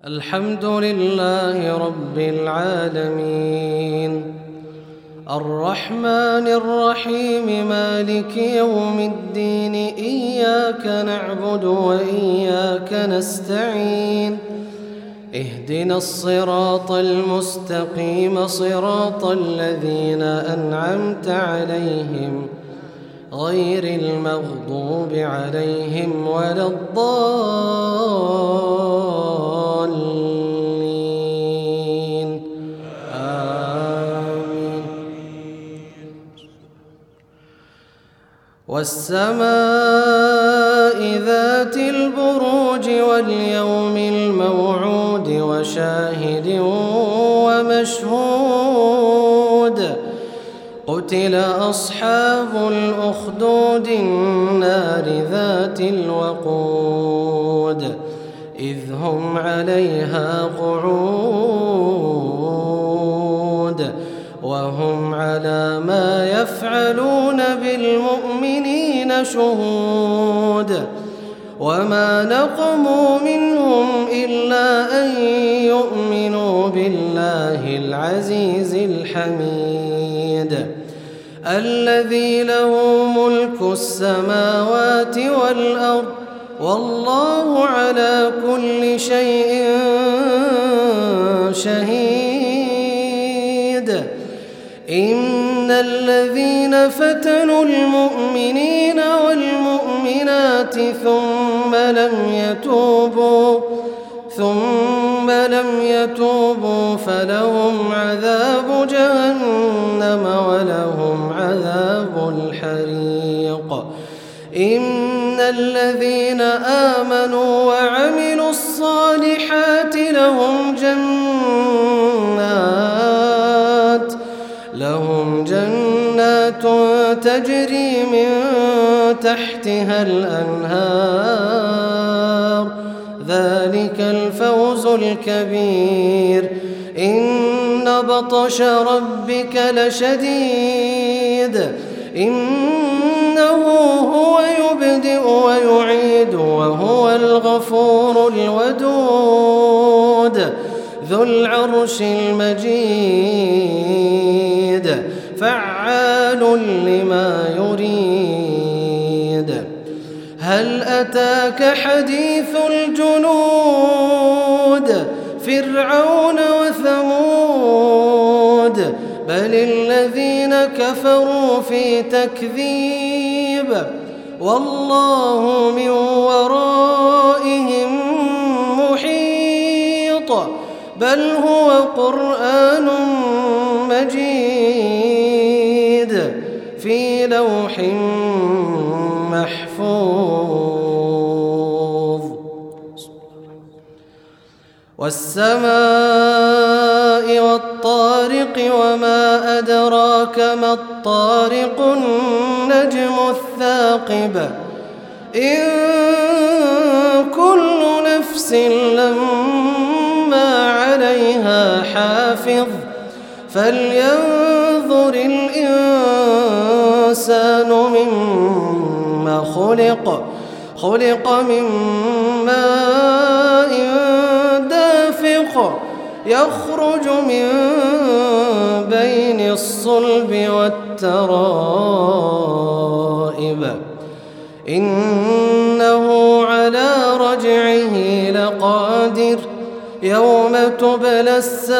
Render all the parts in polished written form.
الحمد لله رب العالمين الرحمن الرحيم مالك يوم الدين إياك نعبد وإياك نستعين اهدنا الصراط المستقيم صراط الذين أنعمت عليهم غير المغضوب عليهم ولا الضالين آمين. والسماء ذات البروج واليوم الموعود وشاهد ومشهود قتل أصحاب الأخدود النار ذات الوقود إذ هم عليها قعود وهم على ما يفعلون بالمؤمنين شهود وما نقموا منهم إلا أن يؤمنوا بالله العزيز الحميد الذي له ملك السماوات والأرض والله على كل شيء شهيد. إن الذين فتنوا المؤمنين والمؤمنات ثم لم يتوبوا فلهم عذاب جهنم ولهم عذاب الحريق. إن الذين آمنوا وعملوا الصالحات لهم جنات تجري من تحتها الأنهار ذلك الفوز الكبير. إن بطش ربك لشديد إنه هو يبدئ ويعيد وهو الغفور الودود ذو العرش المجيد فعال لما يريد. هل أتاك حديث الجنود فرعون وثمود بل الذين كفروا في تكذيب والله من ورائهم محيط بل هو قرآن مجيد في لوح محفوظ. والسماء والطارق وما أدراك ما الطارق النجم الثاقب إن كل نفس لما عليها حافظ فلينظر الإنسان مما خلق من ماء دافق يخرج من بين الصلب والترائب إنه على رجعه لقادر يوم تبلى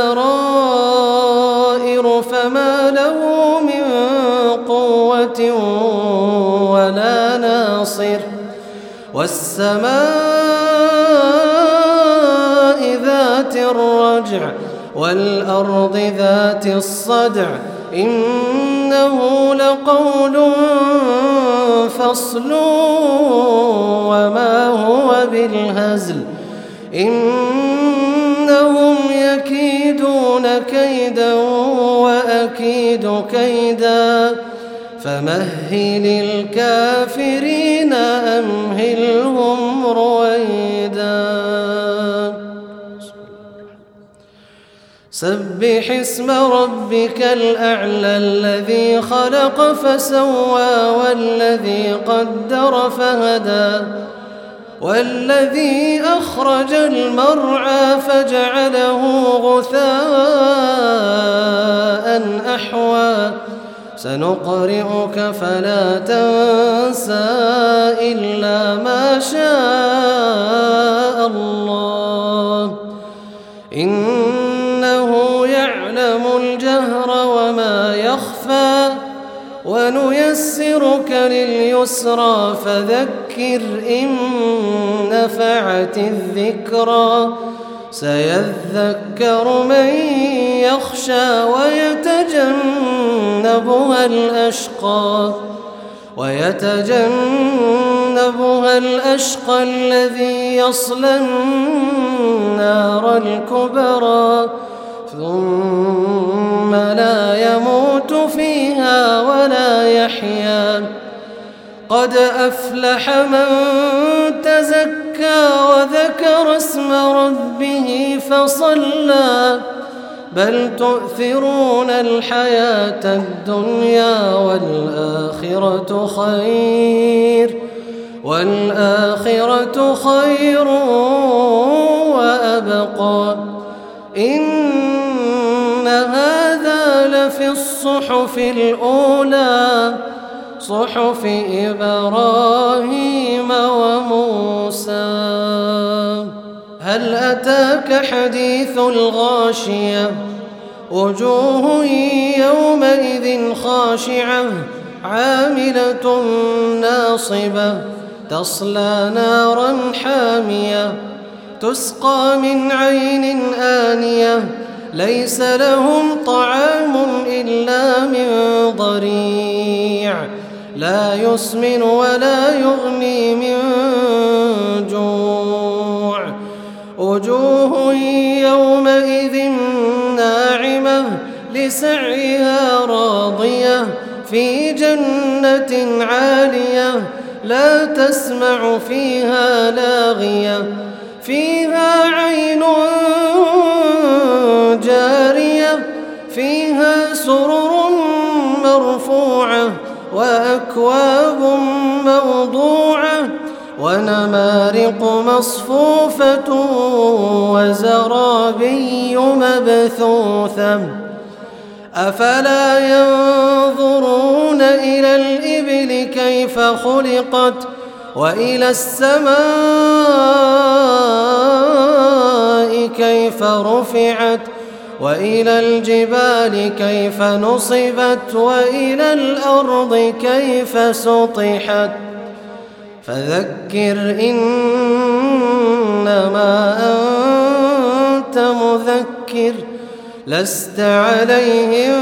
السرائر فما له من قوة ولا ناصر. والسماء ذات الرجع والأرض ذات الصدع إنه لقول فصل وما هو بالهزل إنهم يكيدون كيدا وأكيد كيدا فمهل الكافرين أمهلهم رويدا. سبح اسم ربك الأعلى الذي خلق فسوى والذي قدر فهدى والذي أخرج المرعى سنقرئك فلا تنسى إلا ما شاء الله إنه يعلم الجهر وما يخفى ونيسرك لليسرى فذكر إن نفعت الذكرى سيذكر من يخشى ويتجنبها الأشقى الذي يصلى النار الكبرى ثم لا يموت فيها ولا يحيا قد أفلح من تزكى وذكر اسم ربه فصلى بل تؤثرون الحياة الدنيا والآخرة خير وأبقى إن هذا لفي الصحف الأولى صحف إبراهيم وموسى هل أتاك حديث الغاشية وجوه يومئذ خاشعة عاملة ناصبة تصلى نارا حامية تسقى من عين آنية ليس لهم طعام إلا من ضريع لا يسمن ولا يغني من جوع وجوه يومئذ ناعمة لسعيها راضية في جنة عالية لا تسمع فيها لاغية فيها عين جارية فيها سرر مرفوعة وأكواب موضوعة ونمارق مصفوفة وزرابي مبثوثة أفلا ينظرون إلى الإبل كيف خلقت وإلى السماء كيف رفعت وإلى الجبال كيف نصبت وإلى الأرض كيف سطحت فذكر إنما أنت مذكر لست عليهم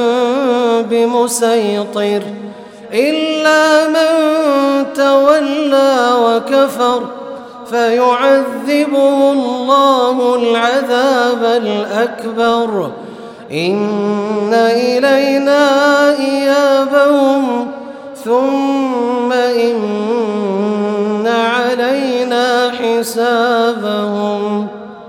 بمسيطر إلا من تولى وكفر فيعذبه الله العذاب الأكبر إن إلينا إيابهم ثم إن علينا حسابهم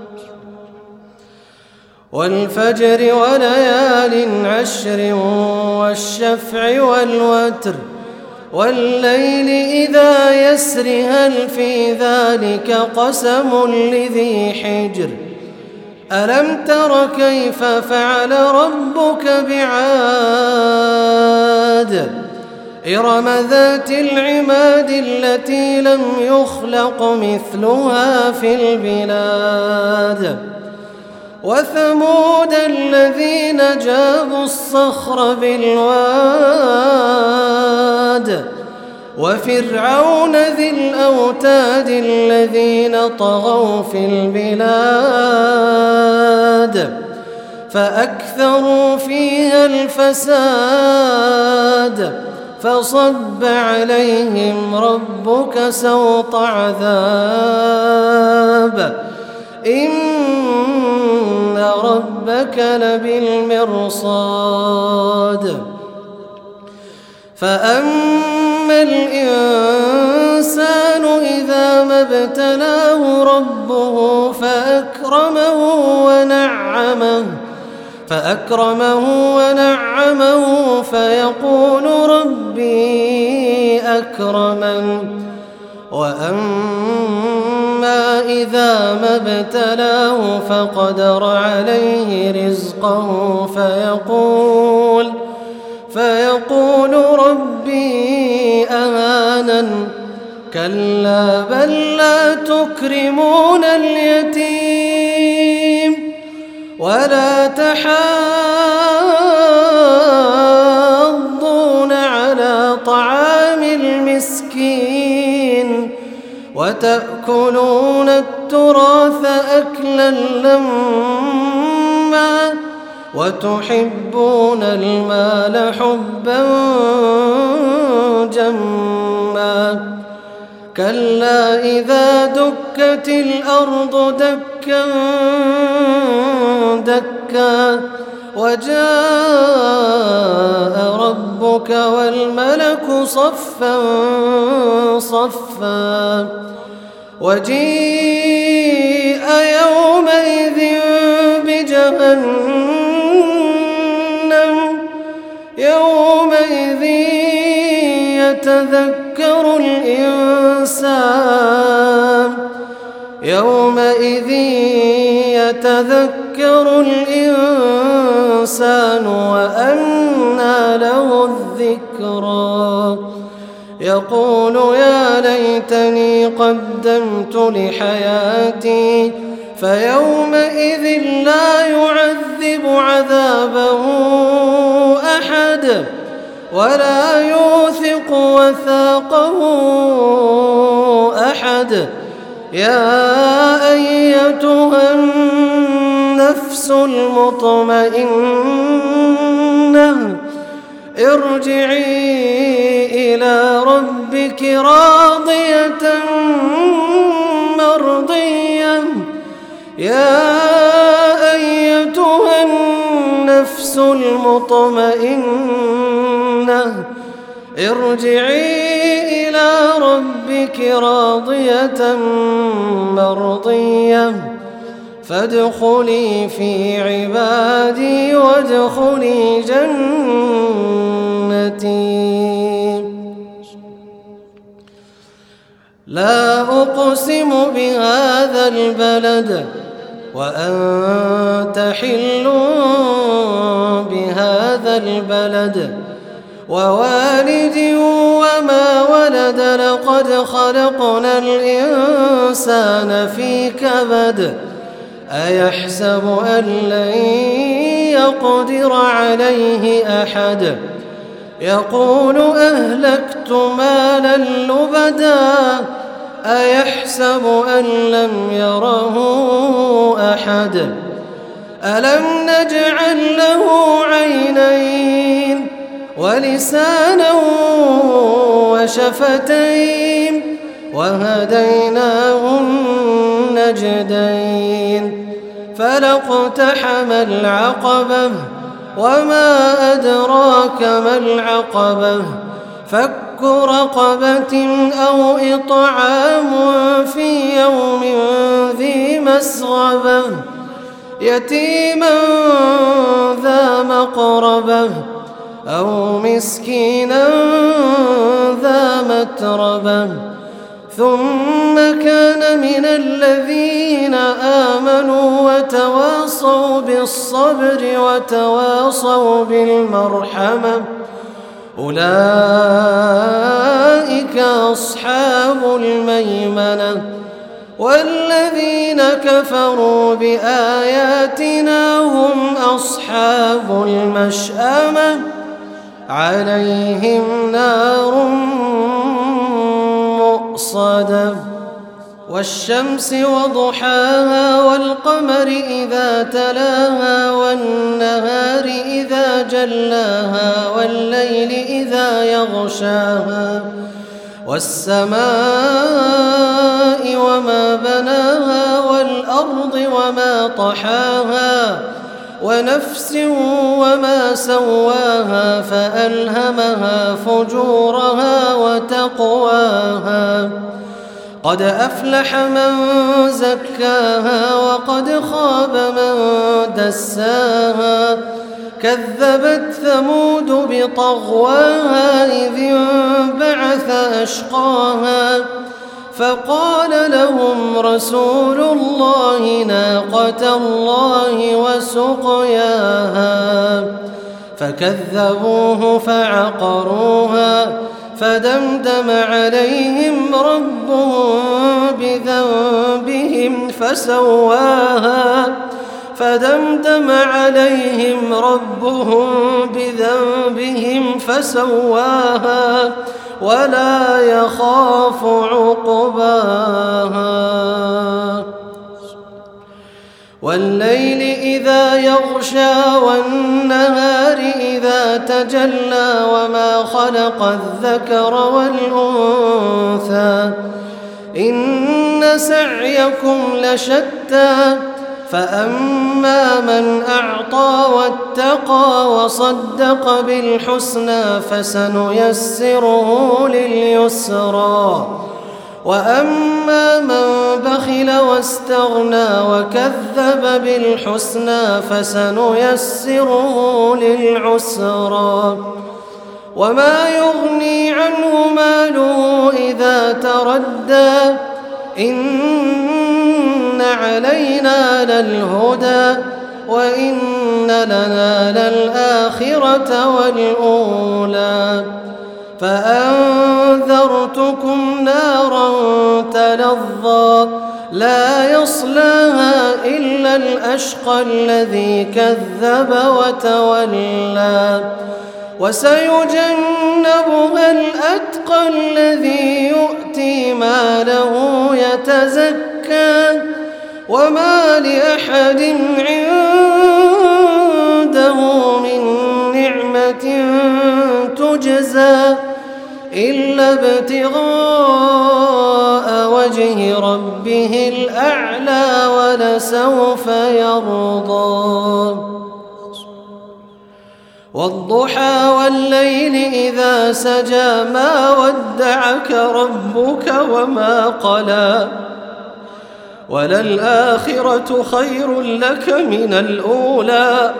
والفجر وليال عشر والشفع والوتر والليل إذا يسر هل في ذلك قسم لذي حجر ألم تر كيف فعل ربك بعاد إرم ذات العماد التي لم يخلق مثلها في البلاد وثمود الذين جابوا الصخر بالواد وفرعون ذي الأوتاد الذين طغوا في البلاد فأكثروا فيها الفساد فصب عليهم ربك سوط عذاب إن ربك لبالمرصاد فأما الإنسان إذا ما ابتلاه ربه فأكرمه ونعمه فيقول ربي أكرمن وأما إذا ما ابتلاه فقدر عليه رزقه فيقول ربي أهانن كلا بل لا تكرمون اليتيم ولا تحاضون على طعام المسكين وتأكلون التراث أكلا لما وتحبون المال حبا جما كلا إذا دكت الأرض دكا دكا وجاء ربك والملك صفا صفا وجيء يومئذ بجهنم يومئذ يتذكر الإنسان وأنى له الذكرى يقول يا ليتني قدمت لحياتي فيومئذ لا يعذب عذابه أحد ولا يوثق وثاقه أحد يا أيتها النفس المطمئنة ارجعي إلى ربك راضية مرضية يا أيتها النفس المطمئنة ارجعي إلى ربك راضية مرضية فادخلي في عبادي وادخلي جنتي لا أقسم بهذا البلد وأنت حل بهذا البلد ووالد وما ولد لقد خلقنا الإنسان في كبد أيحسب أن لن يقدر عليه أحد يقول أهلكت مالا لبدا أيحسب أن لم يره أحد ألم نجعل له عينين ولسانا وشفتين وهديناه النجدين فلاقتحم العقبة وما أدراك ما العقبة فك رقبة أو إطعام في يوم ذي مسغبة يتيما ذا مقربة أو مسكينا ذا متربة ثم كان من الذين آمنوا وتواصوا بالصبر وتواصوا بالمرحمة أولئك أصحاب الميمنة والذين كفروا بآياتنا هم أصحاب المشأمة عليهم نار مؤصدة والشمس وضحاها والقمر إذا تلاها والنهار إذا جلاها والليل إذا يغشاها والسماء وما بناها والأرض وما طحاها ونفس وما سواها فألهمها فجورها وتقواها قد أفلح من زكاها وقد خاب من دساها كذبت ثمود بطغواها إذ انبعث أشقاها فقال لهم رسول الله ناقة الله وسقياها فكذبوه فعقروها فدمدم عليهم ربهم بذنبهم فسواها ولا يخاف عقباها. والليل إذا يغشى والنهار إذا تجلى وما خلق الذكر والأنثى إن سعيكم لشتى فأما من أعطى واتقى وصدق بالحسنى فسنيسره لليسرى وأما من بخل واستغنى وكذب بالحسنى فسنيسره للعسرى وما يغني عنه ماله إذا تردى إن علينا للهدى وإن لنا للآخرة والأولى فأنذرتكم نارا تلظى لا يصلاها إلا الأشقى الذي كذب وتولى وسيجنبها الأتقى الذي يؤتي ماله يتزكى وما لأحد عنده من نعمة تجزى إلا ابتغاء وجه ربه الأعلى ولسوف يرضى. والضحى والليل إذا سجى ما ودعك ربك وما قلى وللآخرة خير لك من الأولى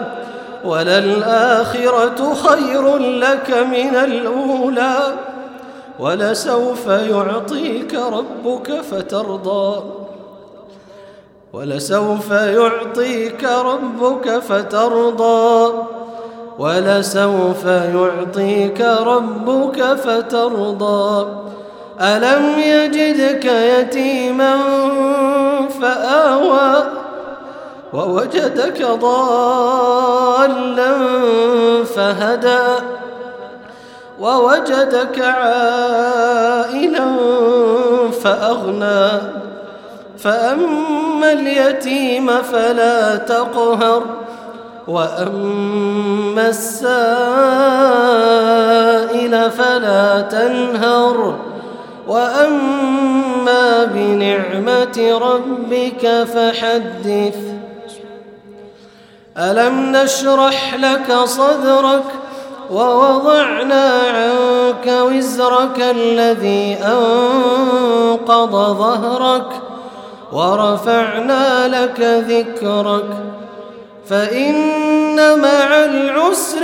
ولسوف يعطيك ربك فترضى ألم يجدك يتيما فآوى ووجدك ضالا فهدى ووجدك عائلا فأغنى فأما اليتيم فلا تقهر وأما السائل فلا تنهر وأما بنعمة ربك فحدث. ألم نشرح لك صدرك ووضعنا عنك وزرك الذي أنقض ظهرك ورفعنا لك ذكرك فإن مع العسر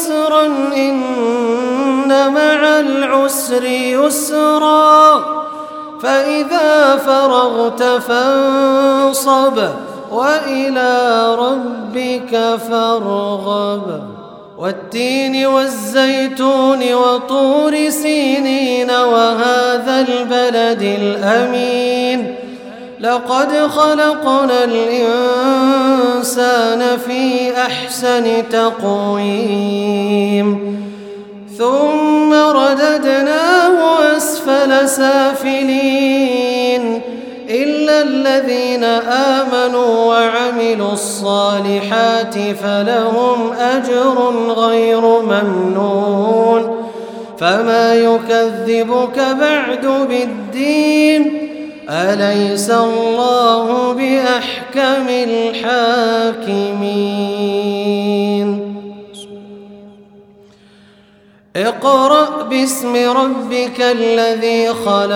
يسرا فإذا فرغت فانصب وإلى ربك فارغب. والتين والزيتون وطور سينين وهذا البلد الأمين لقد خلقنا الإنسان في أحسن تقويم ثم رددناه أسفل سافلين إلا الذين آمنوا وعملوا الصالحات فلهم أجر غير ممنون فما يكذبك بعد بالدين أليس الله بأحكم الحاكمين. اقرأ باسم ربك الذي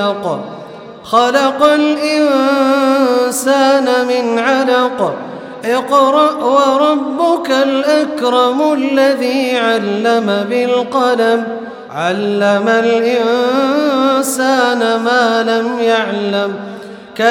خلق الإنسان من علق اقرأ وربك الأكرم الذي علم بالقلم علم الإنسان ما لم يعلم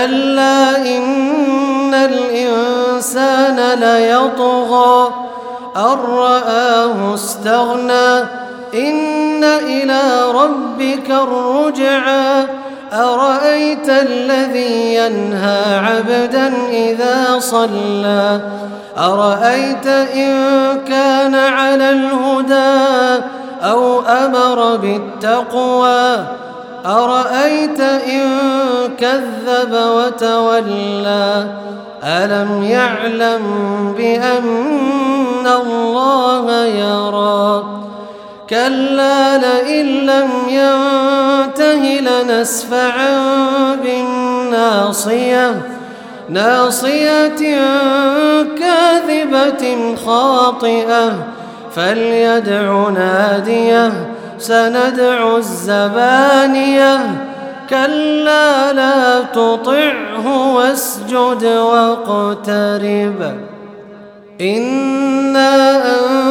كلا إن الإنسان ليطغى أن رآه استغنى إن إلى ربك الرجعى أرأيت الذي ينهى عبدا إذا صلى أرأيت إن كان على الهدى أو أمر بالتقوى أرأيت إن كذب وتولى ألم يعلم بأن الله يرى كلا لئن لم ينته لنسفعا بالناصية ناصية كاذبة خاطئة فليدع ناديه سندع الزبانية كلا لا تطعه واسجد واقترب إنا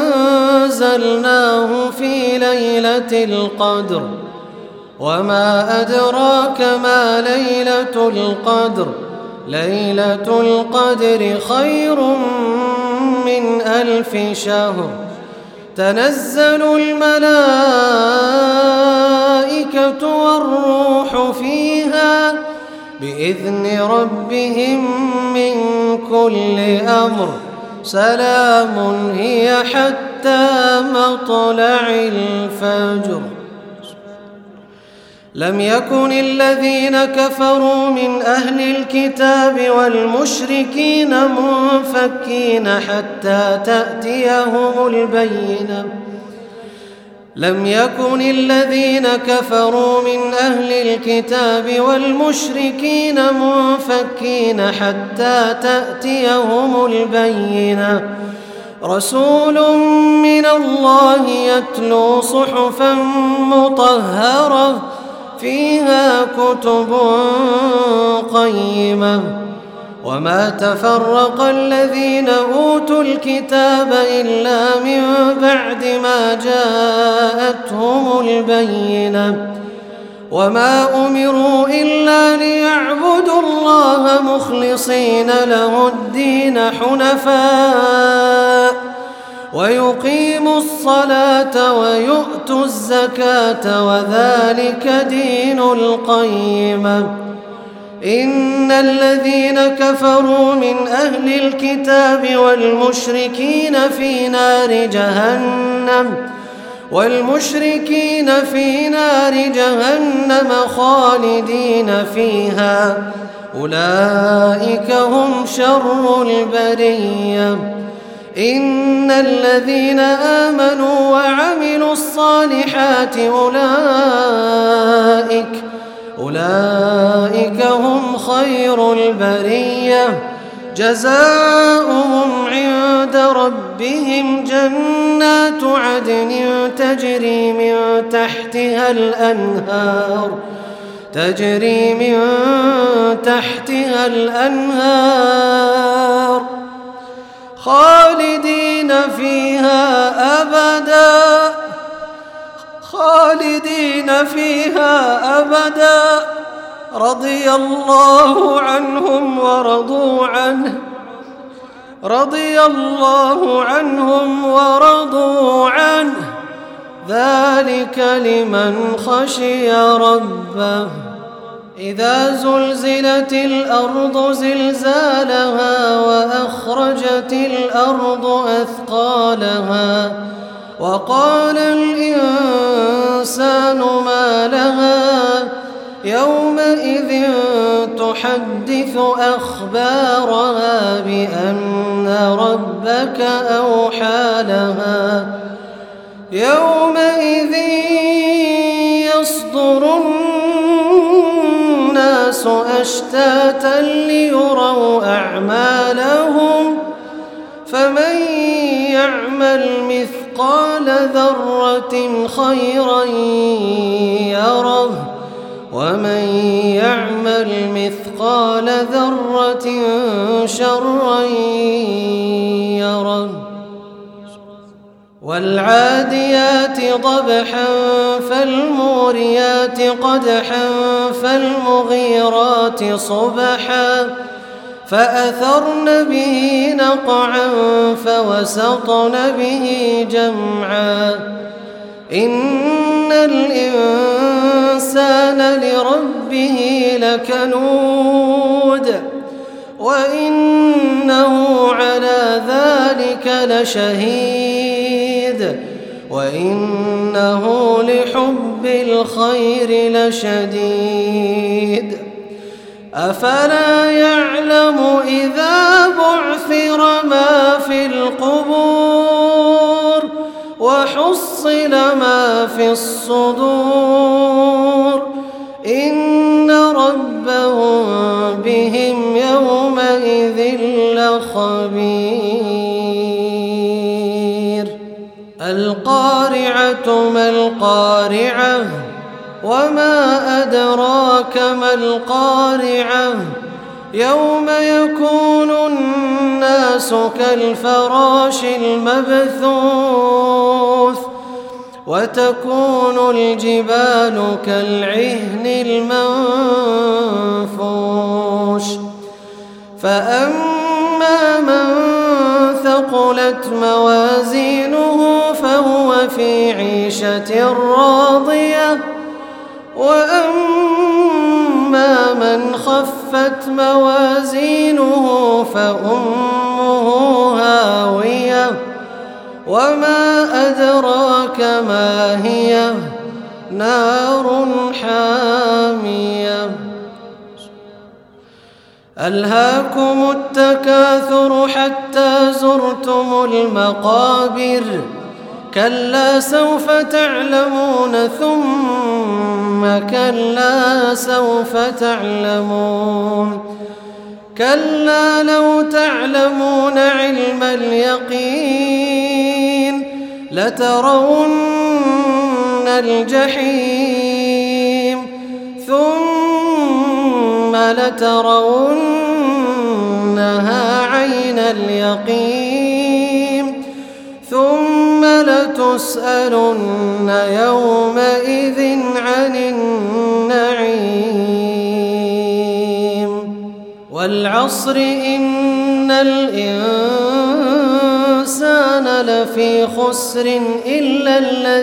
أنزلناه في ليلة القدر وما أدراك ما ليلة القدر ليلة القدر خير من 1000 شهر تنزل الملائكة والروح فيها بإذن ربهم من كل أمر سلام هي حتى مطلع الفجر لم يكن الذين كفروا من أهل الكتاب والمشركين منفكين حتى تأتيهم البينة لم يكن الذين كفروا من أهل الكتاب والمشركين منفكين حتى تأتيهم البينة رسول من الله يتلو صحفا مطهرة فيها كتب قيمة وما تفرق الذين أوتوا الكتاب إلا من بعد ما جاءتهم البينة وما أمروا إلا ليعبدوا الله مخلصين له الدين حنفاء ويقيموا الصلاة ويؤتوا الزكاة وذلك دين القيمة إن الذين كفروا من أهل الكتاب والمشركين في نار جهنم خالدين فيها أولئك هم شر البرية إن الذين آمنوا وعملوا الصالحات أولئك هم خير البرية جزاؤهم عند ربهم جنات عدن تجري من تحتها الأنهار خالدين فيها أبدا رضي الله عنهم ورضوا عنه ذلك لمن خشي ربه إذا زلزلت الأرض زلزالها وأخرجت الأرض أثقالها وقال الإنسان ما لها يومئذ تحدث أخبارها بأن ربك أوحى لها يومئذ يصدر الناس أشتاتا ليروا أعمالهم فمن يعمل مثقال ذرة خيرا يره ومن يعمل مثقال ذرة شرا يره والعاديات ضبحا فالموريات قدحا فالمغيرات صبحا فأثرن به نقعا فوسطن به جمعا إن الإنسان لربه لكنود وإنه على ذلك لشهيد وإنه لحب الخير لشديد أفلا يعلم إذا بعثر ما في القبور وحصل ما في الصدور إن ربهم بهم يومئذ لخبير القارعة ما القارعة وما أدراك ما القارعة يوم يكون الناس كالفراش المبثوث وتكون الجبال كالعهن المنفوش فأما من ثقلت موازينه فهو في عيشة راضية وأما من خفت موازينه فأمه هاوية وما أدراك ما هي نار حامية ألهاكم التكاثر حتى زرتم المقابر كلا سوف تعلمون ثم كلا سوف تعلمون كلا لو تعلمون علم اليقين لترون الجحيم ثم لترونها عين اليقين ثم لتسألن يومئذ عن النعيم والعصر إن الإنسان لفي خسر إلا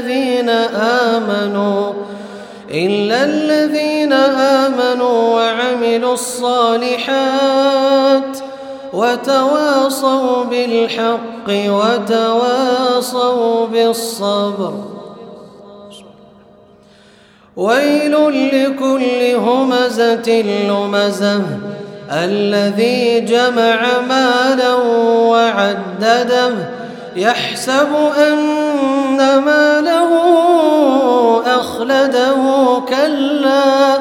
الذين آمنوا وعملوا الصالحات وتواصوا بالحق وتواصوا بالصبر ويل لكل همزة لمزة الذي جمع مالا وعدده يحسب أن ماله أخلده كلا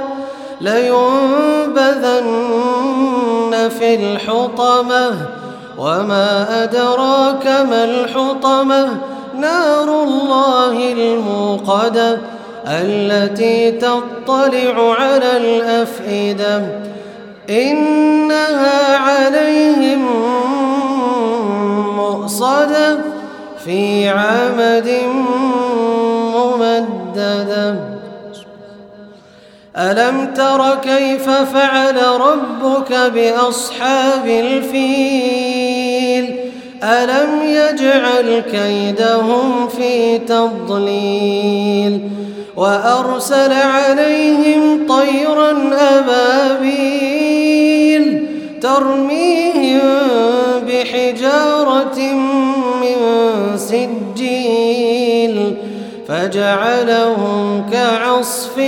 لينبذن في الحطمة وما أدراك ما الحطمة نار الله الموقدة التي تطلع على الأفئدة إنها عليهم مؤصدة في عمد ممددة ألم تر كيف فعل ربك بأصحاب الفيل ألم يجعل كيدهم في تضليل وأرسل عليهم طيرا أبابيل ترميهم بحجارة من سجيل فجعلهم كعصف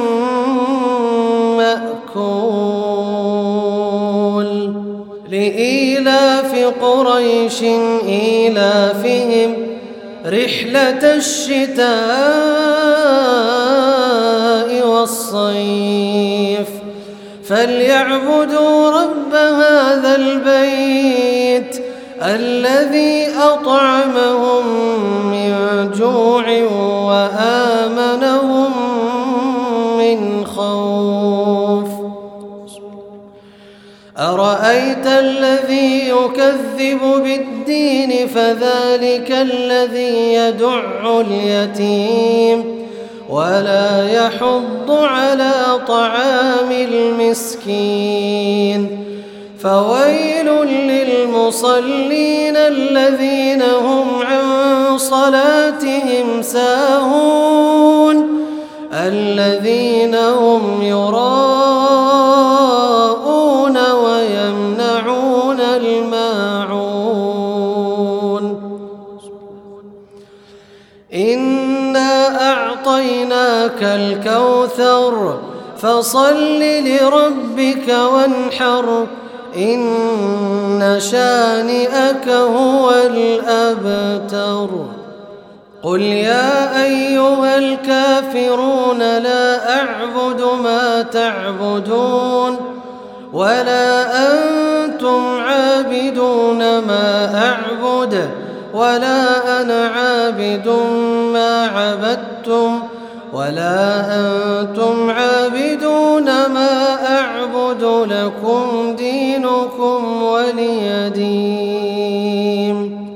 مأكول لإيلاف قريش إيلافهم رحلة الشتاء والصيف فليعبدوا رب هذا البيت الذي أطعمهم من جوع وآمنهم من خوف أرأيت الذي يكذب بالدين فذلك الذي يدع اليتيم ولا يحض على طعام المسكين فويل للمصلين الذين هم عن صلاتهم ساهون الذين هم يراءون ويمنعون الماعون إنا أعطيناك الكوثر فصل لربك وانحر إن شانئك هو الأبتر قل يا أيها الكافرون لا أعبد ما تعبدون ولا أنتم عابدون ما أعبد ولا أنا عابد ما عبدتم ولا أنتم عابدون ما أعبد لكم دينكم ولي دين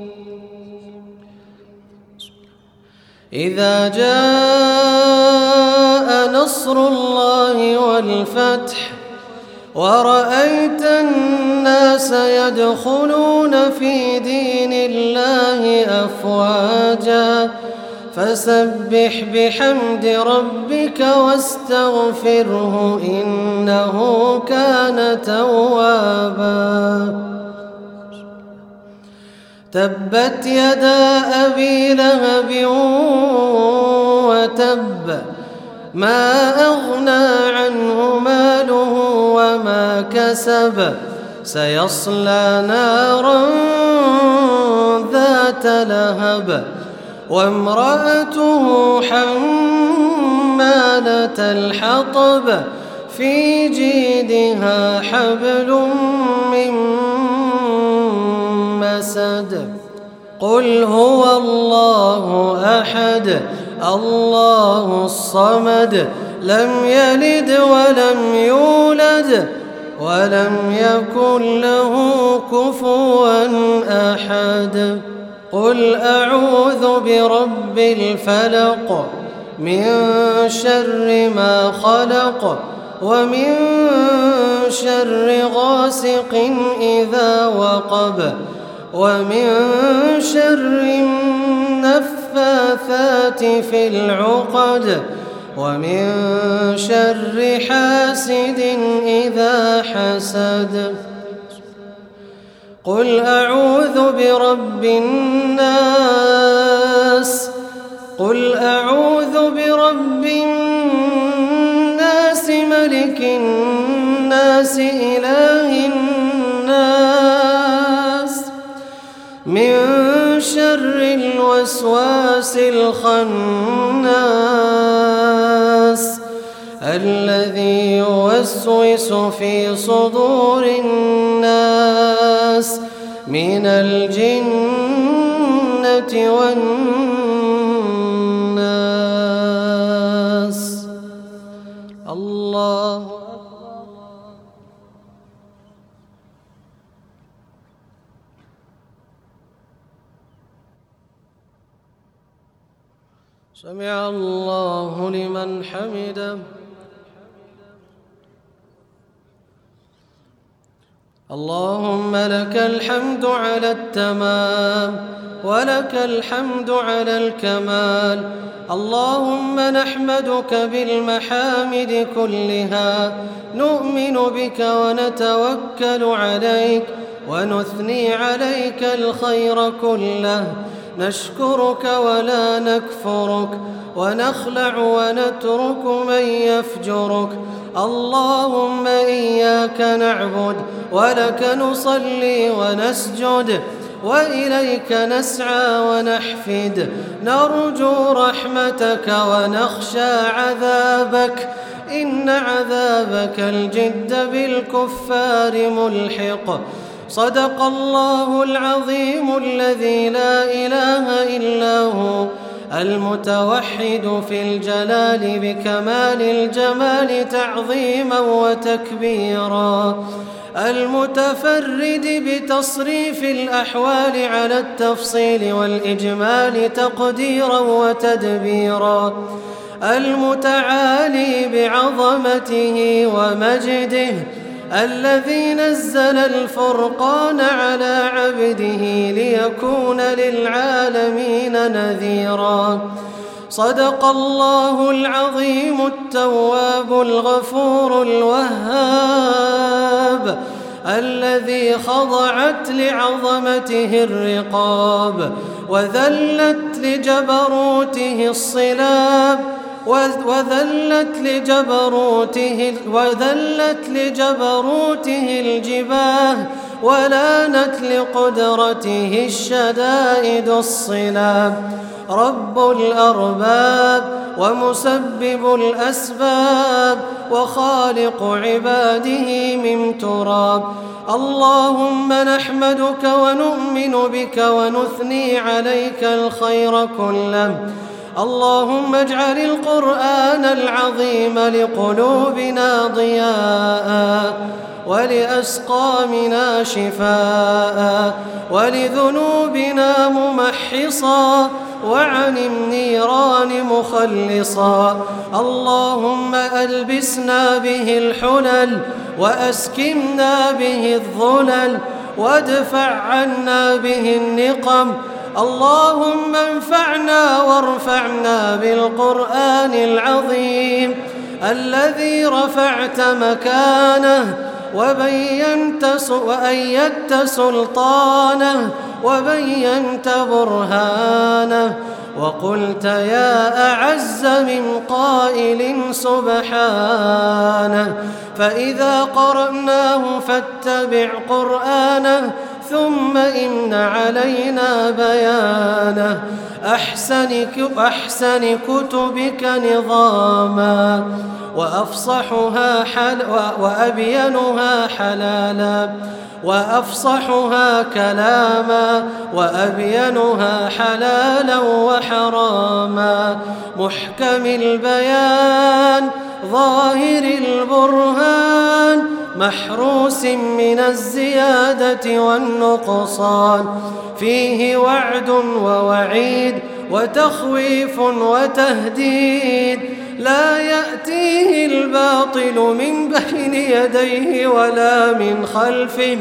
إذا جاء نصر الله والفتح ورأيت الناس يدخلون في دين الله أفواجا فسبح بحمد ربك واستغفره إنه كان توابا تبت يدا أبي لهب وتب ما أغنى عنه ماله وما كسب سيصلى نارا ذات لهب وامرأته حمالة الحطب في جيدها حبل من مسد قل هو الله أحد الله الصمد لم يلد ولم يولد ولم يكن له كفوا أحد قل أعوذ برب الفلق من شر ما خلق ومن شر غاسق إذا وقب ومن شر النفاثات في العقد ومن شر حاسد إذا حسد قل أعوذ برب الناس قل أعوذ برب الناس ملك الناس إله الناس من شر الوسواس الخناس الذي يوسوس في صدور الناس من الجنة والناس الله أكبر سمع الله لمن حمده اللهم لك الحمد على التمام ولك الحمد على الكمال اللهم نحمدك بالمحامد كلها نؤمن بك ونتوكل عليك ونثني عليك الخير كله نشكرك ولا نكفرك ونخلع ونترك من يفجرك اللهم إياك نعبد ولك نصلي ونسجد وإليك نسعى ونحفد نرجو رحمتك ونخشى عذابك إن عذابك الجد بالكفار ملحق صدق الله العظيم الذي لا إله إلا هو المتوحد في الجلال بكمال الجمال تعظيما وتكبيرا المتفرد بتصريف الأحوال على التفصيل والإجمال تقديرا وتدبيرا المتعالي بعظمته ومجده الذي نزل الفرقان على عبده ليكون للعالمين نذيرا. صدق الله العظيم التواب الغفور الوهاب، الذي خضعت لعظمته الرقاب وذلت لجبروته الصلاب وذلت لجبروته الجباه ولانت لقدرته الشدائد الصلاب. رب الأرباب ومسبب الأسباب وخالق عباده من تراب. اللهم نحمدك ونؤمن بك ونثني عليك الخير كله. اللهم اجعل القرآن العظيم لقلوبنا ضياء ولأسقامنا شفاء ولذنوبنا ممحصا وعن النيران مخلصا. اللهم ألبسنا به الحلل وأسكننا به الظلل وادفع عنا به النقم. اللهم انفعنا وارفعنا بالقرآن العظيم الذي رفعت مكانه وأيدت سلطانه وبينت برهانه وقلت يا أعز من قائل سبحانه. فإذا قرأناه فاتبع قرآنه ثم إن علينا بيانه. أحسن كتبك نظاما وأبينها حلالا وأفصحها كلاما وأبينها حلالا وحراما. محكم البيان ظاهر البرهان محروس من الزيادة والنقصان. فيه وعد ووعيد وتخويف وتهديد. لا يأتيه الباطل من بين يديه ولا من خلفه.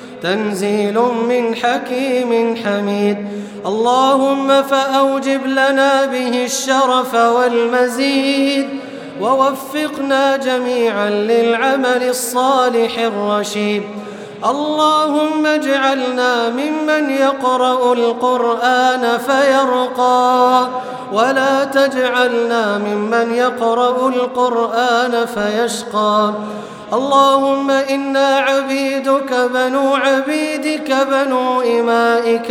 تنزيل من حكيم حميد. اللهم فأوجب لنا به الشرف والمزيد ووفقنا جميعا للعمل الصالح الرشيد. اللهم اجعلنا ممن يقرأ القرآن فيرقى ولا تجعلنا ممن يقرأ القرآن فيشقى. اللهم إنا عبيدك بنو عبيدك بنو إمائك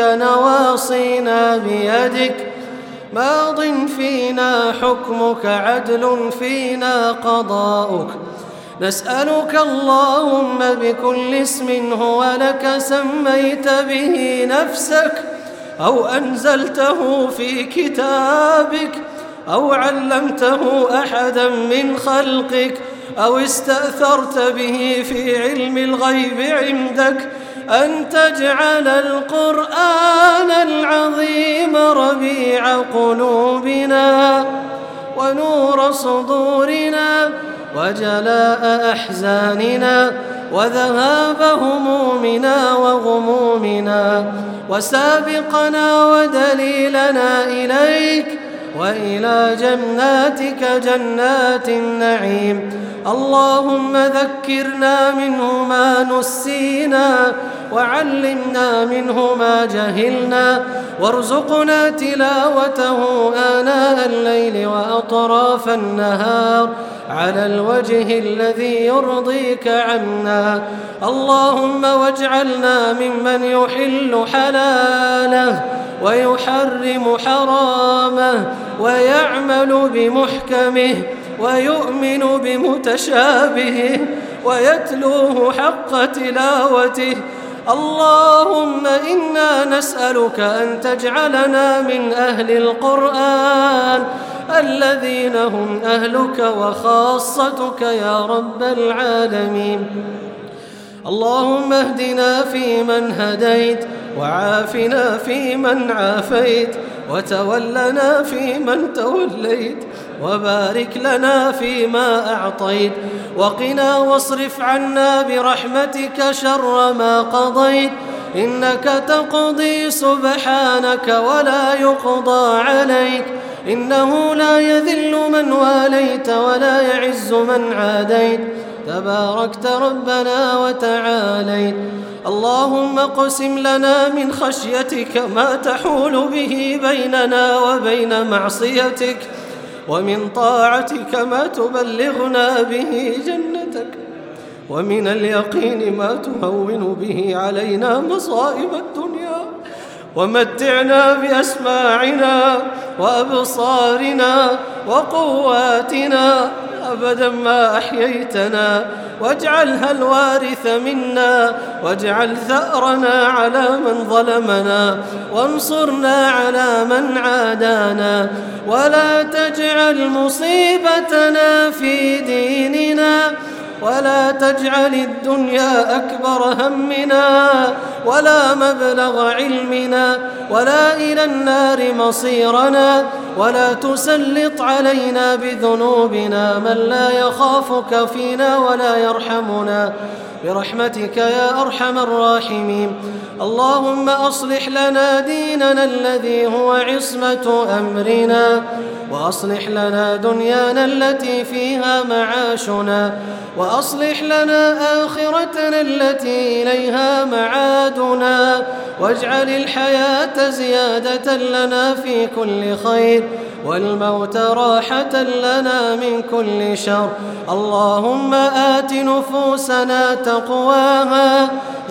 نواصينا بيدك ماض فينا حكمك عدل فينا قضاؤك. نسألك اللهم بكل اسم هو لك سميت به نفسك أو أنزلته في كتابك أو علمته أحدا من خلقك أو استأثرت به في علم الغيب عندك أن تجعل القرآن العظيم ربيع قلوبنا ونور صدورنا وجلاء أحزاننا وذهاب همومنا وغمومنا وسابقنا ودليلنا إليك وإلى جناتك جنات النعيم. اللهم ذكرنا منه ما نسينا وعلمنا منه ما جهلنا وارزقنا تلاوته آناء الليل وأطراف النهار على الوجه الذي يرضيك عنا. اللهم واجعلنا ممن يحل حلاله ويحرم حرامه ويعمل بمحكمه ويؤمن بمتشابهه ويتلوه حق تلاوته. اللهم إنا نسألك أن تجعلنا من أهل القرآن الذين هم أهلك وخاصتك يا رب العالمين. اللهم اهدنا فيمن هديت وعافنا فيمن عافيت وتولنا فيمن توليت، وبارك لنا فيما أعطيت، وقنا واصرف عنا برحمتك شر ما قضيت، إنك تقضي سبحانك ولا يقضى عليك، إنه لا يذل من واليت ولا يعز من عاديت، تباركت ربنا وتعاليت. اللهم اقسم لنا من خشيتك ما تحول به بيننا وبين معصيتك، ومن طاعتك ما تبلغنا به جنتك، ومن اليقين ما تهون به علينا مصائب الدنيا، ومتعنا بأسماعنا وأبصارنا وقواتنا أبدا ما أحييتنا، واجعلها الوارث منا، واجعل ثأرنا على من ظلمنا، وانصرنا على من عادانا، ولا تجعل مصيبتنا في ديننا، ولا تجعل الدنيا أكبر همنا ولا مبلغ علمنا ولا إلى النار مصيرنا، ولا تسلط علينا بذنوبنا من لا يخافك فينا ولا يرحمنا برحمتك يا أرحم الراحمين. اللهم أصلح لنا ديننا الذي هو عصمة أمرنا، وأصلح لنا دنيانا التي فيها معاشنا، وأصلح لنا آخرتنا التي إليها معادنا، واجعل الحياة زيادة لنا في كل خير، والموت راحة لنا من كل شر. اللهم آت نفوسنا تقواها،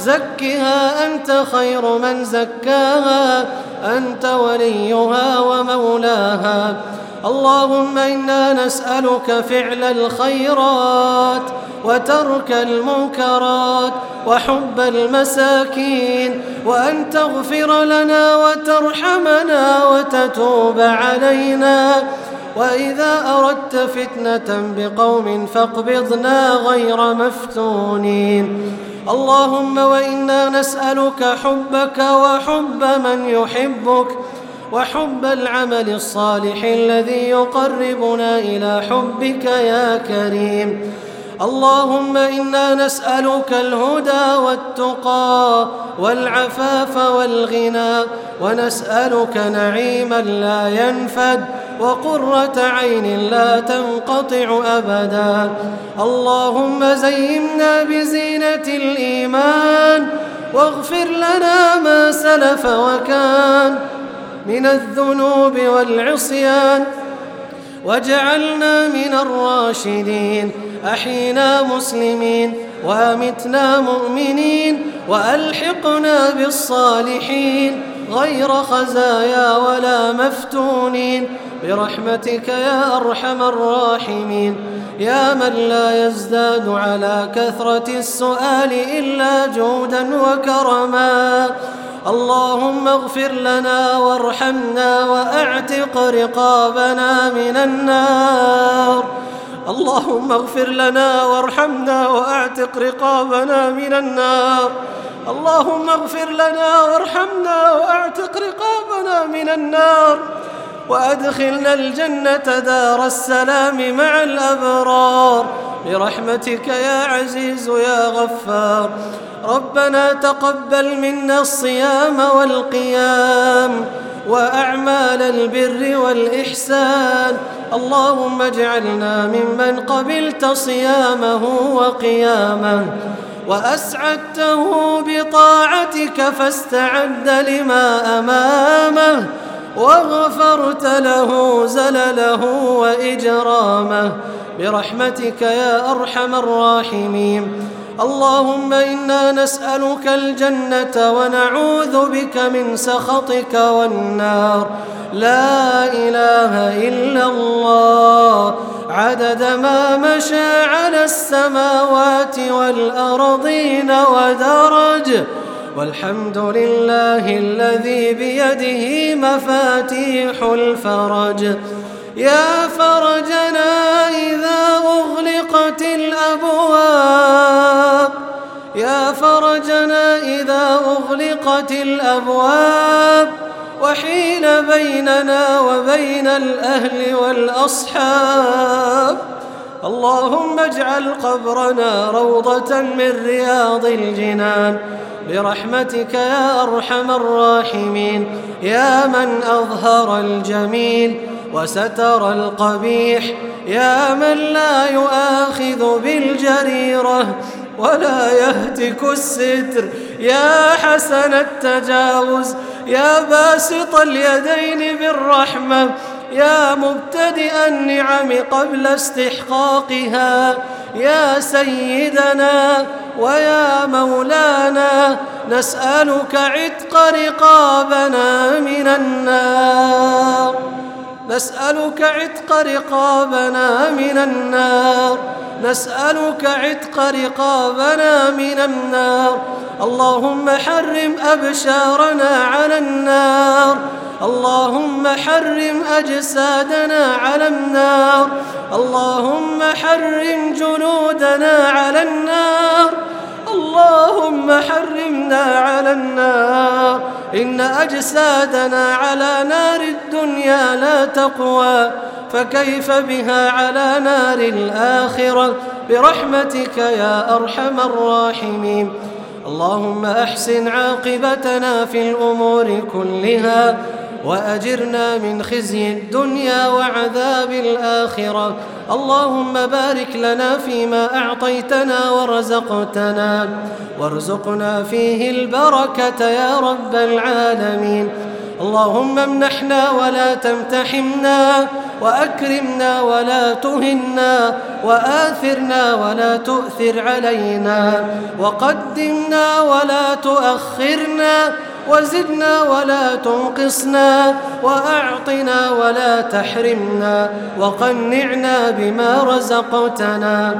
زكها أنت خير من زكاها، أنت وليها ومولاها. اللهم إنا نسألك فعل الخيرات وترك المنكرات وحب المساكين، وأن تغفر لنا وترحمنا وتتوب علينا، وإذا أردت فتنة بقوم فاقبضنا غير مفتونين. اللهم وإنا نسألك حبك وحب من يحبك، وحب العمل الصالح الذي يقربنا إلى حبك يا كريم. اللهم إنا نسألك الهدى والتقى والعفاف والغنى، ونسألك نعيما لا ينفد وقرة عين لا تنقطع أبدا. اللهم زينا بزينة الإيمان، واغفر لنا ما سلف وكان من الذنوب والعصيان، واجعلنا من الراشدين. أحينا مسلمين وأمتنا مؤمنين، وألحقنا بالصالحين غير خزايا ولا مفتونين برحمتك يا أرحم الراحمين. يا من لا يزداد على كثرة السؤال إلا جودا وكرما، اللهم اغفر لنا وارحمنا وأعتق رقابنا من النار. اللهم اغفر لنا وارحمنا وأعتق رقابنا من النار. اللهم اغفر لنا وارحمنا وأعتق رقابنا من النار، وأدخلنا الجنة دار السلام مع الأبرار برحمتك يا عزيز يا غفار. ربنا تقبل منا الصيام والقيام وأعمال البر والإحسان. اللهم اجعلنا ممن قبلت صيامه وقيامه، وأسعدته بطاعتك فاستعد لما أمامه، وغفرت له زلله وإجرامه برحمتك يا أرحم الراحمين. اللهم إنا نسألك الجنة ونعوذ بك من سخطك والنار. لا إله إلا الله عدد ما مشى على السماوات والأرضين ودرج، والحمد لله الذي بيده مفاتيح الفرج. يا فرجنا إذا أغلقت الأبواب، يا فرجنا إذا أغلقت الأبواب، حيل بيننا وبين الأهل والأصحاب. اللهم اجعل قبرنا روضة من رياض الجنان برحمتك يا أرحم الراحمين، يا من أظهر الجميل وستر القبيح، يا من لا يؤاخذ بالجريرة ولا يهتك الستر، يا حسن التجاوز، يا باسط اليدين بالرحمة، يا مبتدئ النعم قبل استحقاقها، يا سيدنا ويا مولانا، نسألك عتق رقابنا من النار، نسألك عتق رقابنا من النار، نسألك عتق رقابنا من النار. اللهم حرم أبشارنا على النار، اللهم حرم أجسادنا على النار، اللهم حرم جلودنا على النار، اللهم حرمنا على النار. إن أجسادنا على نار الدنيا لا تقوى، فكيف بها على نار الآخرة برحمتك يا أرحم الراحمين. اللهم أحسن عاقبتنا في الأمور كلها، وأجرنا من خزي الدنيا وعذاب الآخرة. اللهم بارك لنا فيما أعطيتنا ورزقتنا، وارزقنا فيه البركة يا رب العالمين. اللهم امنحنا ولا تمتحنا، وأكرمنا ولا تهنا، وآثرنا ولا تؤثر علينا، وقدمنا ولا تؤخرنا، وزدنا ولا تنقصنا، وأعطنا ولا تحرمنا، وقنعنا بما رزقتنا.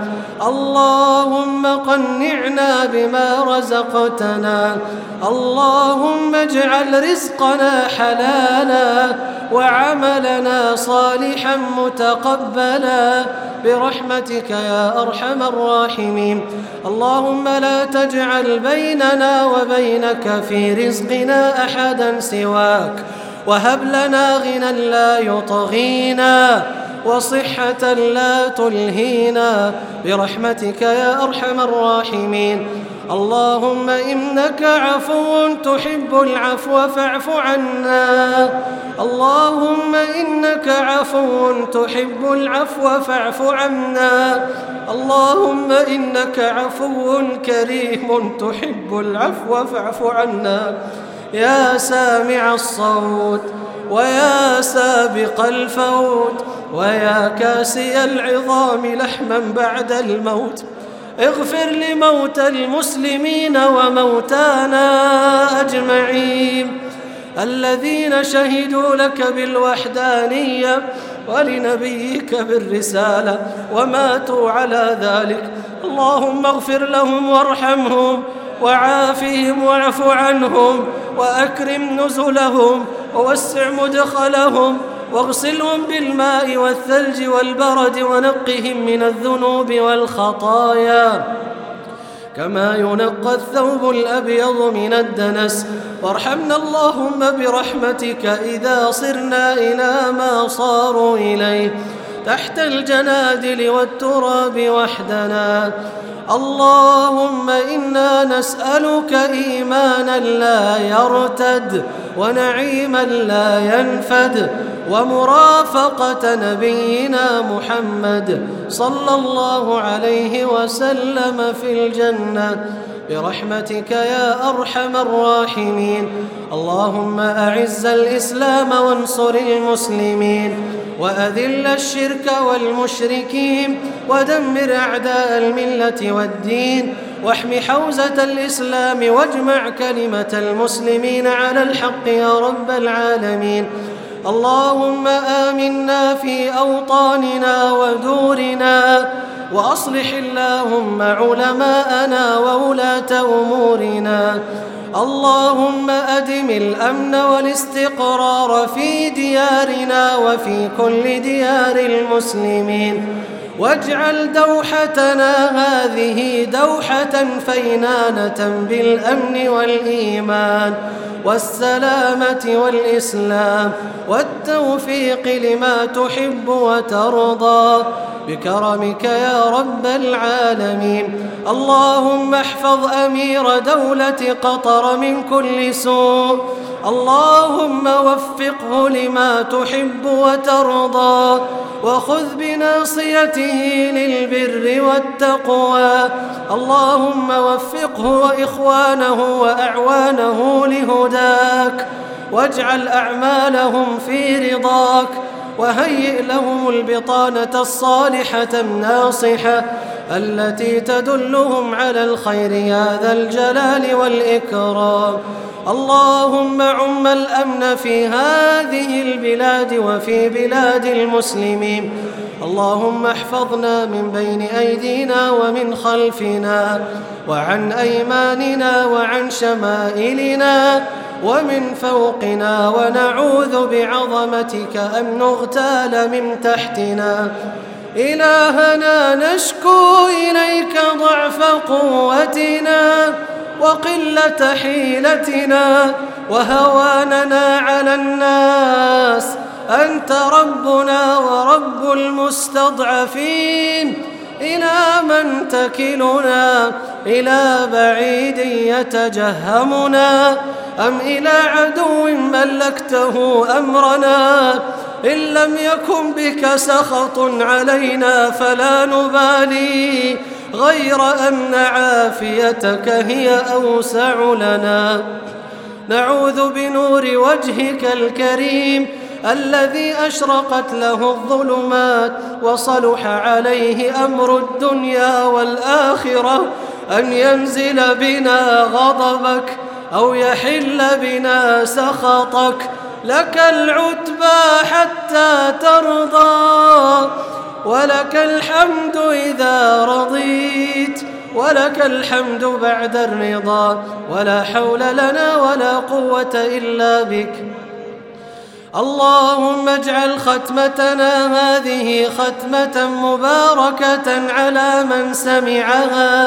اللهم قنعنا بما رزقتنا. اللهم اجعل رزقنا حلالا وعملنا صالحا متقبلا برحمتك يا أرحم الراحمين. اللهم لا تجعل بيننا وبينك في رزقنا أحدا سواك، وهب لنا غنى لا يطغينا، وصحة لا تلهينا برحمتك يا أرحم الراحمين. اللهم إنك عفو تحب العفو فاعف عنا. اللهم إنك عفو تحب العفو فاعف عنا. اللهم إنك عفو كريم تحب العفو فاعف عنا. يا سامع الصوت، ويا سابق الفوت، ويا كاسي العظام لحما بعد الموت، اغفر لموتى المسلمين وموتانا أجمعين الذين شهدوا لك بالوحدانية ولنبيك بالرسالة وماتوا على ذلك. اللهم اغفر لهم وارحمهم وعافهم واعف عنهم وأكرم نزلهم ووسع مدخلهم واغسلهم بالماء والثلج والبرد ونقهم من الذنوب والخطايا كما ينقى الثوب الأبيض من الدنس. وارحمنا اللهم برحمتك إذا صرنا إلى ما صاروا إليه تحت الجنادل والتراب وحدنا. اللهم إنا نسألك إيمانا لا يرتد، ونعيما لا ينفد، ومرافقة نبينا محمد صلى الله عليه وسلم في الجنة برحمتك يا أرحم الراحمين. اللهم أعز الإسلام وانصر المسلمين، وأذل الشرك والمشركين، ودمر أعداء الملة والدين، واحم حوزة الإسلام، واجمع كلمة المسلمين على الحق يا رب العالمين. اللهم آمنا في أوطاننا ودورنا، وأصلح اللهم علماءنا وولاة أمورنا. اللهم أدم الأمن والاستقرار في ديارنا وفي كل ديار المسلمين. واجعل دوحتنا هذه دوحة فينانة بالأمن والإيمان والسلامة والإسلام والتوفيق لما تحب وترضى بكرمك يا رب العالمين. اللهم احفظ أمير دولة قطر من كل سوء، اللهم وفقه لما تحب وترضى، وخذ بناصيته للبر والتقوى. اللهم وفقه وإخوانه وأعوانه لهداك، واجعل أعمالهم في رضاك، وهيئ لهم البطانة الصالحة الناصحة التي تدلهم على الخير يا ذا الجلال والإكرام. اللهم عم الأمن في هذه البلاد وفي بلاد المسلمين. اللهم احفظنا من بين أيدينا ومن خلفنا وعن أيماننا وعن شمائلنا ومن فوقنا، ونعوذ بعظمتك أن نغتال من تحتنا. إلهنا نشكو إليك ضعف قوتنا وقلة حيلتنا وهواننا على الناس. أنت ربنا ورب المستضعفين. إلى من تكلنا؟ إلى بعيد يتجهمنا أم إلى عدو ملكته أمرنا؟ إن لم يكن بك سخط علينا فلا نبالي، غير أن عافيتك هي أوسع لنا. نعوذ بنور وجهك الكريم الذي أشرقت له الظلمات وصلح عليه أمر الدنيا والآخرة أن ينزل بنا غضبك أو يحل بنا سخطك. لك العتبى حتى ترضى، ولك الحمد إذا رضيت، ولك الحمد بعد الرضا. ولا حول لنا ولا قوة إلا بك. اللهم اجعل ختمتنا هذه ختمة مباركة على من سمعها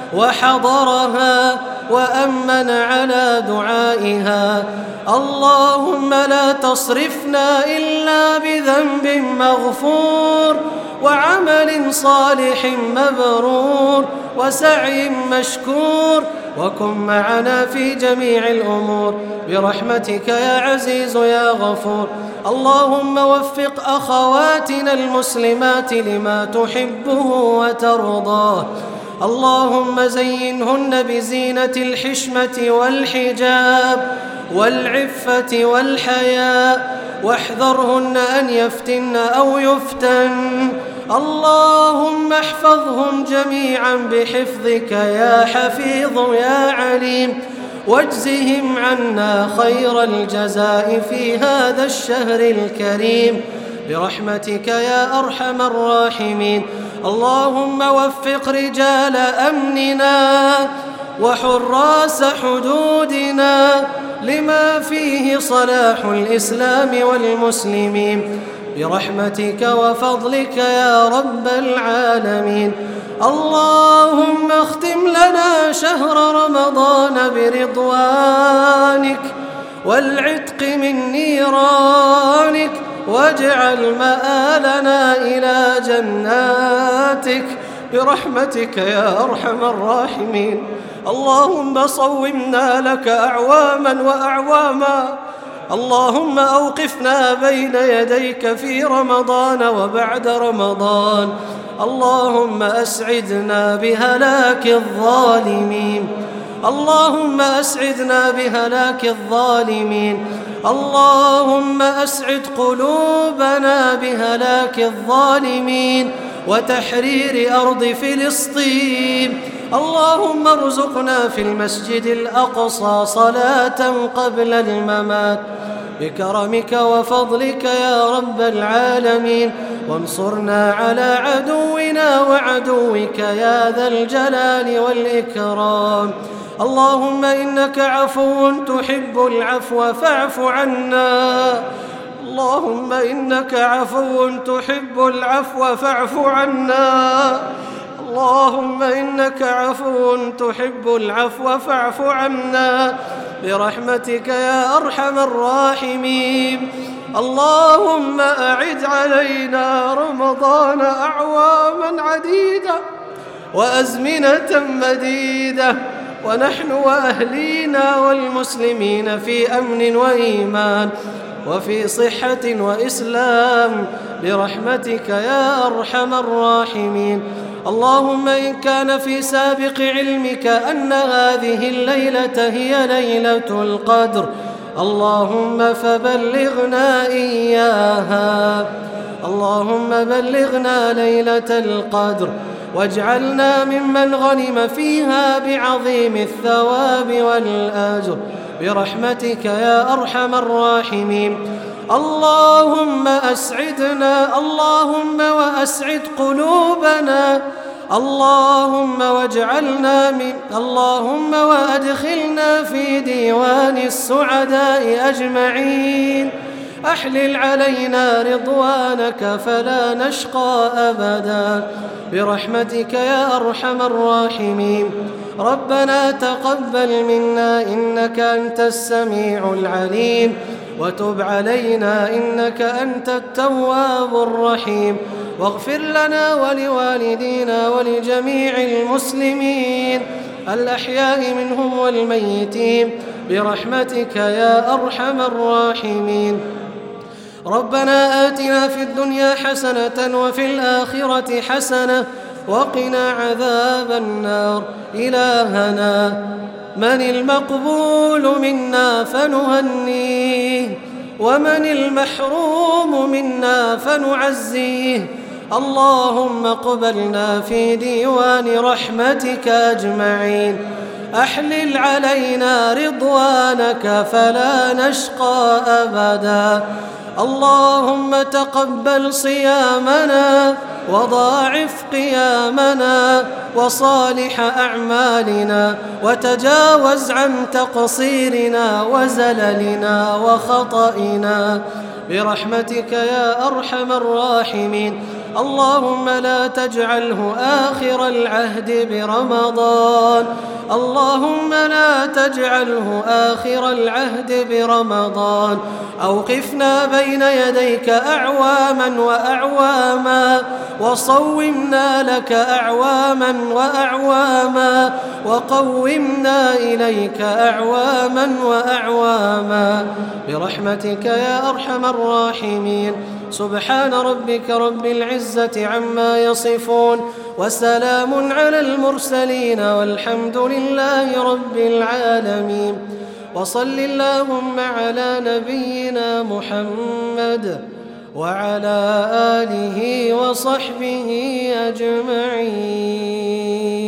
وحضرها وأمن على دعائها. اللهم لا تصرفنا إلا بذنب مغفور وعمل صالح مبرور وسعي مشكور، وكن معنا في جميع الأمور برحمتك يا عزيز يا غفور. اللهم وفق أخواتنا المسلمات لما تحبه وترضاه. اللهم زينهن بزينة الحشمة والحجاب والعفة والحياء، واحذرهن أن يفتن أو يفتن. اللهم احفظهم جميعا بحفظك يا حفيظ يا عليم، واجزهم عنا خير الجزاء في هذا الشهر الكريم برحمتك يا أرحم الراحمين. اللهم وفق رجال أمننا وحراس حدودنا لما فيه صلاح الإسلام والمسلمين برحمتك وفضلك يا رب العالمين. اللهم اختم لنا شهر رمضان برضوانك والعتق من نيرانك، واجعل مآلنا إلى جناتك برحمتك يا أرحم الراحمين. اللهم صومنا لك أعواما وأعواما. اللهم أوقفنا بين يديك في رمضان وبعد رمضان. اللهم أسعدنا بهلاك الظالمين. اللهم أسعدنا بهلاك الظالمين. اللهم أسعد قلوبنا بهلاك الظالمين وتحرير أرض فلسطين. اللهم ارزقنا في المسجد الأقصى صلاة قبل الممات بكرمك وفضلك يا رب العالمين، وانصرنا على عدونا وعدوك يا ذا الجلال والإكرام. اللهم إنك عفو تحب العفو فاعف عنا. اللهم إنك عفو تحب العفو فاعف عنا. اللهم إنك عفو تحب العفو فاعف عنا برحمتك يا أرحم الراحمين. اللهم أعد علينا رمضان أعواما عديدة وأزمنة مديدة، ونحن وأهلينا والمسلمين في أمن وإيمان وفي صحة وإسلام برحمتك يا أرحم الراحمين. اللهم إن كان في سابق علمك أن هذه الليلة هي ليلة القدر، اللهم فبلغنا إياها. اللهم بلغنا ليلة القدر واجعلنا ممن غنم فيها بعظيم الثواب والأجر برحمتك يا أرحم الراحمين. اللهم أسعدنا، اللهم وأسعد قلوبنا، اللهم وأدخلنا في ديوان السعداء أجمعين. أحلل علينا رضوانك فلا نشقى أبدا برحمتك يا أرحم الراحمين. ربنا تقبل منا إنك أنت السميع العليم، وتب علينا إنك أنت التواب الرحيم، واغفر لنا ولوالدينا ولجميع المسلمين الأحياء منهم والميتين برحمتك يا أرحم الراحمين. ربنا آتنا في الدنيا حسنة وفي الآخرة حسنة وقنا عذاب النار. إلهنا من المقبول منا فنهنيه، ومن المحروم منا فنعزيه. اللهم اقبلنا في ديوان رحمتك أجمعين. أحلل علينا رضوانك فلا نشقى أبدا. اللهم تقبل صيامنا وضاعف قيامنا وصالح أعمالنا، وتجاوز عن تقصيرنا وزللنا وخطئنا برحمتك يا أرحم الراحمين. اللهم لا تجعله آخر العهد برمضان، اللهم لا تجعله آخر العهد برمضان. أوقفنا بين يديك أعواما وأعواما، وصومنا لك أعواما وأعواما، وقومنا إليك أعواما وأعواما برحمتك يا أرحم الراحمين. سبحان ربك رب العزة عما يصفون، وسلام على المرسلين، والحمد لله رب العالمين. وصل اللهم على نبينا محمد وعلى آله وصحبه أجمعين.